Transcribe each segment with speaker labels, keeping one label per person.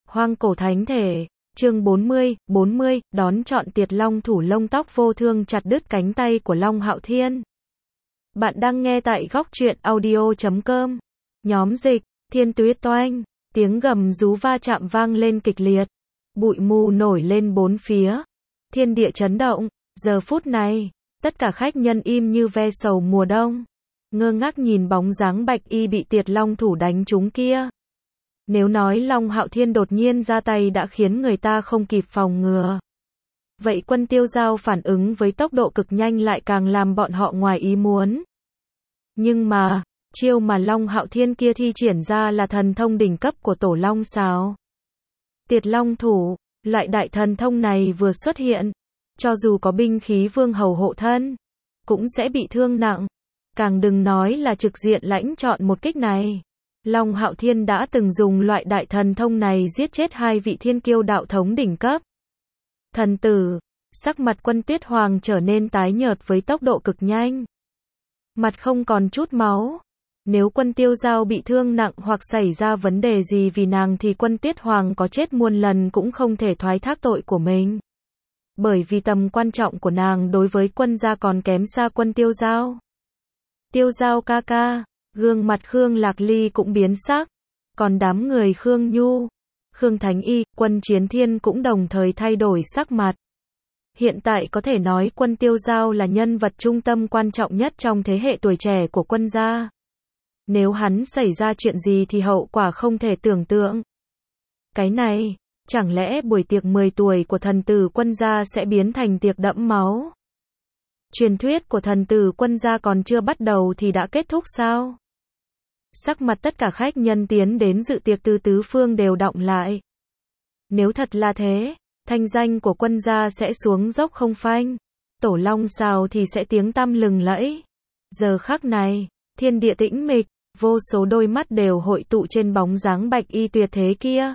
Speaker 1: Hoang cổ thánh thể, chương 40, đón chọn Tiệt Long thủ lông tóc vô thương chặt đứt cánh tay của Long Hạo Thiên. Bạn đang nghe tại góc truyện audio.com. Nhóm dịch, Thiên Tuyết Toanh, tiếng gầm rú va chạm vang lên kịch liệt. Bụi mù nổi lên bốn phía. Thiên địa chấn động, giờ phút này, tất cả khách nhân im như ve sầu mùa đông. Ngơ ngác nhìn bóng dáng bạch y bị Tiệt Long thủ đánh trúng kia. Nếu nói Long Hạo Thiên đột nhiên ra tay đã khiến người ta không kịp phòng ngừa, vậy Quân Tiêu Giao phản ứng với tốc độ cực nhanh lại càng làm bọn họ ngoài ý muốn. Nhưng mà, chiêu mà Long Hạo Thiên kia thi triển ra là thần thông đỉnh cấp của Tổ Long sao? Tiệt Long thủ, loại đại thần thông này vừa xuất hiện, cho dù có binh khí vương hầu hộ thân, cũng sẽ bị thương nặng. Càng đừng nói là trực diện lãnh chọn một kích này. Long Hạo Thiên đã từng dùng loại đại thần thông này giết chết hai vị thiên kiêu đạo thống đỉnh cấp. Thần tử, sắc mặt Quân Tuyết Hoàng trở nên tái nhợt với tốc độ cực nhanh. Mặt không còn chút máu. Nếu Quân Tiêu Giao bị thương nặng hoặc xảy ra vấn đề gì vì nàng thì Quân Tuyết Hoàng có chết muôn lần cũng không thể thoái thác tội của mình. Bởi vì tầm quan trọng của nàng đối với quân gia còn kém xa Quân Tiêu Giao. Tiêu Giao ca ca. Gương mặt Khương Lạc Ly cũng biến sắc, còn đám người Khương Nhu, Khương Thánh Y, Quân Chiến Thiên cũng đồng thời thay đổi sắc mặt. Hiện tại có thể nói Quân Tiêu Giao là nhân vật trung tâm quan trọng nhất trong thế hệ tuổi trẻ của quân gia. Nếu hắn xảy ra chuyện gì thì hậu quả không thể tưởng tượng. Cái này, chẳng lẽ buổi tiệc 10 tuổi của thần tử quân gia sẽ biến thành tiệc đẫm máu? Truyền thuyết của thần tử quân gia còn chưa bắt đầu thì đã kết thúc sao? Sắc mặt tất cả khách nhân tiến đến dự tiệc từ tứ phương đều đọng lại. Nếu thật là thế, thanh danh của quân gia sẽ xuống dốc không phanh. Tổ Long Sào thì sẽ tiếng tăm lừng lẫy. Giờ khắc này, thiên địa tĩnh mịch, vô số đôi mắt đều hội tụ trên bóng dáng bạch y tuyệt thế kia.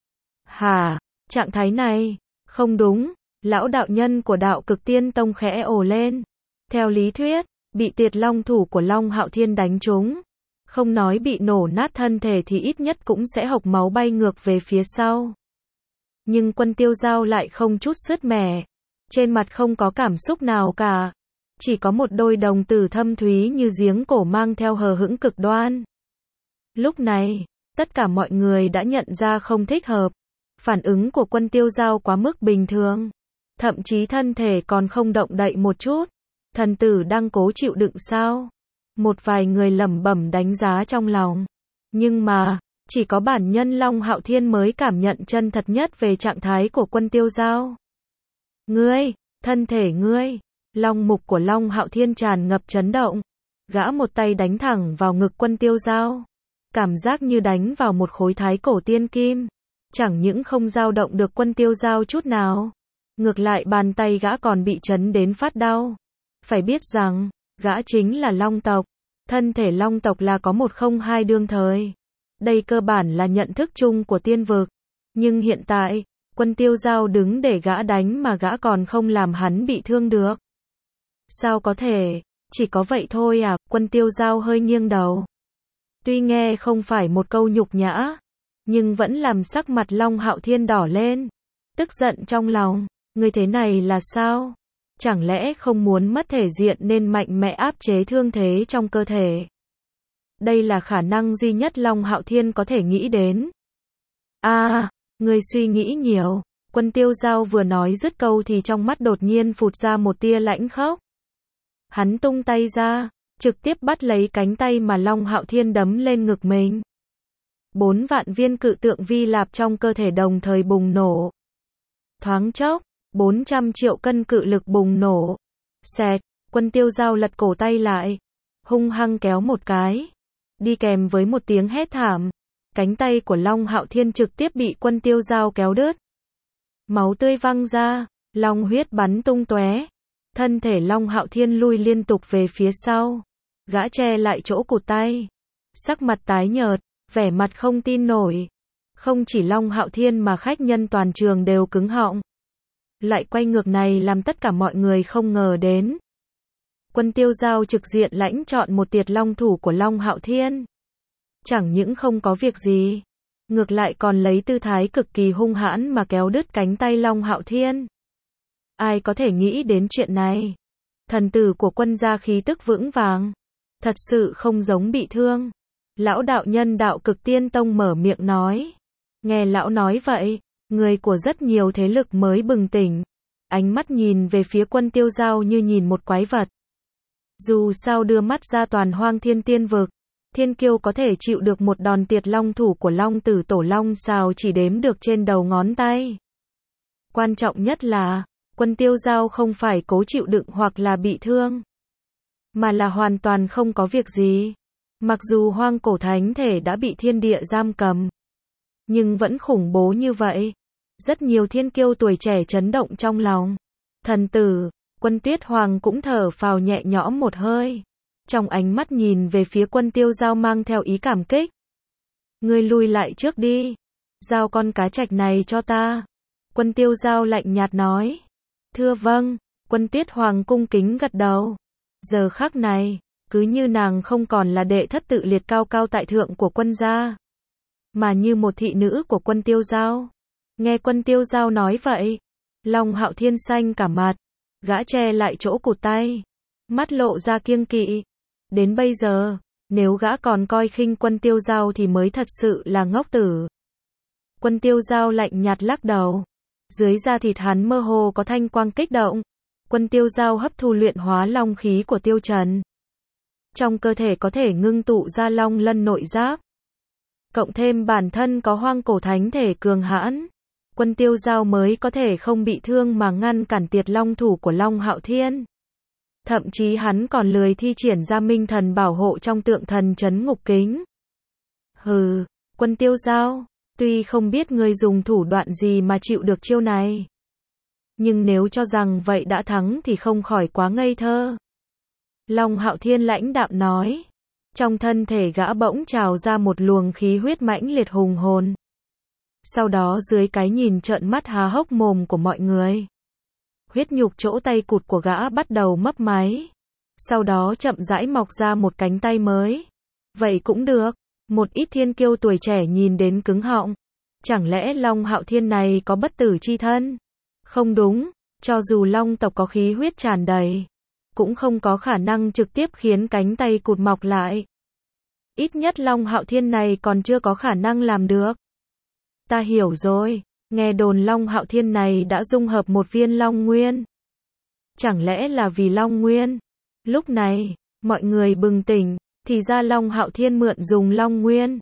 Speaker 1: Hả, trạng thái này, không đúng. Lão đạo nhân của Đạo Cực Tiên Tông khẽ ồ lên. Theo lý thuyết, bị Tiệt Long thủ của Long Hạo Thiên đánh trúng, không nói bị nổ nát thân thể thì ít nhất cũng sẽ hộc máu bay ngược về phía sau. Nhưng Quân Tiêu Giao lại không chút sứt mẻ, trên mặt không có cảm xúc nào cả, chỉ có một đôi đồng tử thâm thúy như giếng cổ mang theo hờ hững cực đoan. Lúc này, tất cả mọi người đã nhận ra không thích hợp, phản ứng của Quân Tiêu Giao quá mức bình thường, thậm chí thân thể còn không động đậy một chút. Thần tử đang cố chịu đựng sao? Một vài người lẩm bẩm đánh giá trong lòng. Nhưng mà, chỉ có bản nhân Long Hạo Thiên mới cảm nhận chân thật nhất về trạng thái của Quân Tiêu Giao. Ngươi, thân thể ngươi. Long mục của Long Hạo Thiên tràn ngập chấn động. Gã một tay đánh thẳng vào ngực Quân Tiêu Giao. Cảm giác như đánh vào một khối thái cổ tiên kim. Chẳng những không dao động được Quân Tiêu Giao chút nào. Ngược lại bàn tay gã còn bị chấn đến phát đau. Phải biết rằng, gã chính là Long tộc. Thân thể Long tộc là có một không hai đương thời. Đây cơ bản là nhận thức chung của tiên vực. Nhưng hiện tại, Quân Tiêu Giao đứng để gã đánh mà gã còn không làm hắn bị thương được. Sao có thể? Chỉ có vậy thôi à? Quân Tiêu Giao hơi nghiêng đầu. Tuy nghe không phải một câu nhục nhã, nhưng vẫn làm sắc mặt Long Hạo Thiên đỏ lên. Tức giận trong lòng, người thế này là sao? Chẳng lẽ không muốn mất thể diện nên mạnh mẽ áp chế thương thế trong cơ thể? Đây là khả năng duy nhất Long Hạo Thiên có thể nghĩ đến. Người suy nghĩ nhiều. Quân Tiêu Giao vừa nói dứt câu thì trong mắt đột nhiên phụt ra một tia lãnh khốc. Hắn tung tay ra, trực tiếp bắt lấy cánh tay mà Long Hạo Thiên đấm lên ngực mình. 4 vạn viên cự tượng vi lạp trong cơ thể đồng thời bùng nổ. Thoáng chốc, 400 triệu cân cự lực bùng nổ. Xẹt, Quân Tiêu Giao lật cổ tay lại, hung hăng kéo một cái. Đi kèm với một tiếng hét thảm, cánh tay của Long Hạo Thiên trực tiếp bị Quân Tiêu Giao kéo đứt. Máu tươi văng ra, long huyết bắn tung tóe. Thân thể Long Hạo Thiên lui liên tục về phía sau. Gã che lại chỗ cụt tay. Sắc mặt tái nhợt, vẻ mặt không tin nổi. Không chỉ Long Hạo Thiên mà khách nhân toàn trường đều cứng họng. Lại quay ngược này làm tất cả mọi người không ngờ đến. Quân Tiêu Giao trực diện lãnh chọn một Tiệt Long thủ của Long Hạo Thiên. Chẳng những không có việc gì, ngược lại còn lấy tư thái cực kỳ hung hãn mà kéo đứt cánh tay Long Hạo Thiên. Ai có thể nghĩ đến chuyện này? Thần tử của quân gia khí tức vững vàng, thật sự không giống bị thương. Lão đạo nhân Đạo Cực Tiên Tông mở miệng nói. Nghe lão nói vậy, người của rất nhiều thế lực mới bừng tỉnh, ánh mắt nhìn về phía Quân Tiêu Giao như nhìn một quái vật. Dù sao đưa mắt ra toàn Hoang Thiên Tiên vực, thiên kiêu có thể chịu được một đòn tiệt long thủ của Long Tử Tổ Long Sào chỉ đếm được trên đầu ngón tay. Quan trọng nhất là, Quân Tiêu Giao không phải cố chịu đựng hoặc là bị thương, mà là hoàn toàn không có việc gì. Mặc dù hoang cổ thánh thể đã bị thiên địa giam cầm, nhưng vẫn khủng bố như vậy. Rất nhiều thiên kiêu tuổi trẻ chấn động trong lòng. Thần tử, Quân Tuyết Hoàng cũng thở phào nhẹ nhõm một hơi. Trong ánh mắt nhìn về phía Quân Tiêu Giao mang theo ý cảm kích. Ngươi lui lại trước đi. Giao con cá trạch này cho ta. Quân Tiêu Giao lạnh nhạt nói. Thưa vâng. Quân Tuyết Hoàng cung kính gật đầu. Giờ khắc này, cứ như nàng không còn là đệ thất tự liệt cao cao tại thượng của quân gia, mà như một thị nữ của Quân Tiêu Giao. Nghe Quân Tiêu Giao nói vậy, Long Hạo Thiên xanh cả mặt, gã che lại chỗ cụt tay, mắt lộ ra kiêng kỵ. Đến bây giờ, nếu gã còn coi khinh Quân Tiêu Giao thì mới thật sự là ngốc tử. Quân Tiêu Giao lạnh nhạt lắc đầu. Dưới da thịt hắn mơ hồ có thanh quang kích động. Quân Tiêu Giao hấp thu luyện hóa long khí của Tiêu Trần. Trong cơ thể có thể ngưng tụ ra long lân nội giáp. Cộng thêm bản thân có hoang cổ thánh thể cường hãn, Quân Tiêu Giao mới có thể không bị thương mà ngăn cản tiệt long thủ của Long Hạo Thiên. Thậm chí hắn còn lười thi triển ra minh thần bảo hộ trong tượng thần trấn ngục kính. Hừ, Quân Tiêu Giao, tuy không biết ngươi dùng thủ đoạn gì mà chịu được chiêu này, nhưng nếu cho rằng vậy đã thắng thì không khỏi quá ngây thơ. Long Hạo Thiên lãnh đạm nói. Trong thân thể gã bỗng trào ra một luồng khí huyết mãnh liệt hùng hồn. Sau đó dưới cái nhìn trợn mắt há hốc mồm của mọi người, huyết nhục chỗ tay cụt của gã bắt đầu mấp máy. Sau đó chậm rãi mọc ra một cánh tay mới. Vậy cũng được. Một ít thiên kiêu tuổi trẻ nhìn đến cứng họng. Chẳng lẽ Long Hạo Thiên này có bất tử chi thân? Không đúng, cho dù Long tộc có khí huyết tràn đầy, cũng không có khả năng trực tiếp khiến cánh tay cụt mọc lại. Ít nhất Long Hạo Thiên này còn chưa có khả năng làm được. Ta hiểu rồi, nghe đồn Long Hạo Thiên này đã dung hợp một viên Long Nguyên. Chẳng lẽ là vì Long Nguyên? Lúc này, mọi người bừng tỉnh, thì ra Long Hạo Thiên mượn dùng Long Nguyên.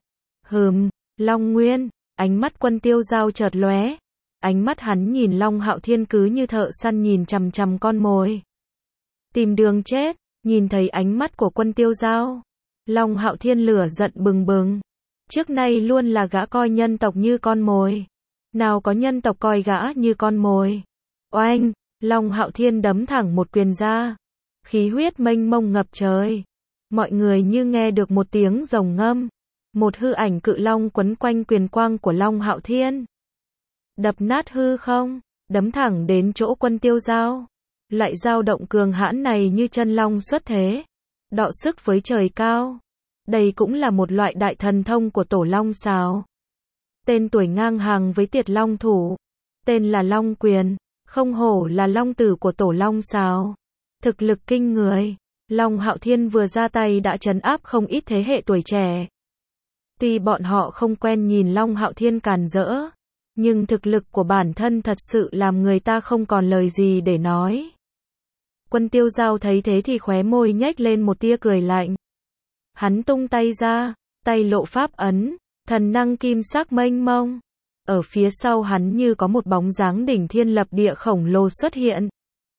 Speaker 1: Long Nguyên, ánh mắt Quân Tiêu Giao chợt lóe. Ánh mắt hắn nhìn Long Hạo Thiên cứ như thợ săn nhìn chằm chằm con mồi. Tìm đường chết. Nhìn thấy ánh mắt của Quân Tiêu Giao, Long Hạo Thiên lửa giận bừng bừng. Trước nay luôn là gã coi nhân tộc như con mồi. Nào có nhân tộc coi gã như con mồi. Oanh, Long Hạo Thiên đấm thẳng một quyền ra. Khí huyết mênh mông ngập trời. Mọi người như nghe được một tiếng rồng ngâm. Một hư ảnh cự long quấn quanh quyền quang của Long Hạo Thiên. Đập nát hư không, đấm thẳng đến chỗ Quân Tiêu Giao. Loại dao động cường hãn này như chân long xuất thế, đọ sức với trời cao. Đây cũng là một loại đại thần thông của Tổ Long Sào. Tên tuổi ngang hàng với tiệt long thủ. Tên là Long Quyền, không hổ là long tử của Tổ Long Sào. Thực lực kinh người, Long Hạo Thiên vừa ra tay đã trấn áp không ít thế hệ tuổi trẻ. Tuy bọn họ không quen nhìn Long Hạo Thiên càn rỡ, nhưng thực lực của bản thân thật sự làm người ta không còn lời gì để nói. Quân Tiêu Giao thấy thế thì khóe môi nhếch lên một tia cười lạnh. Hắn tung tay ra, tay lộ pháp ấn, thần năng kim sắc mênh mông. Ở phía sau hắn như có một bóng dáng đỉnh thiên lập địa khổng lồ xuất hiện.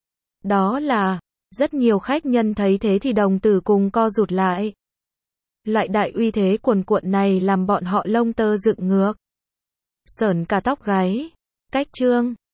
Speaker 1: Đó là, rất nhiều khách nhân thấy thế thì đồng tử cùng co rụt lại. Loại đại uy thế cuồn cuộn này làm bọn họ lông tơ dựng ngược, sởn cả tóc gáy. Cách chương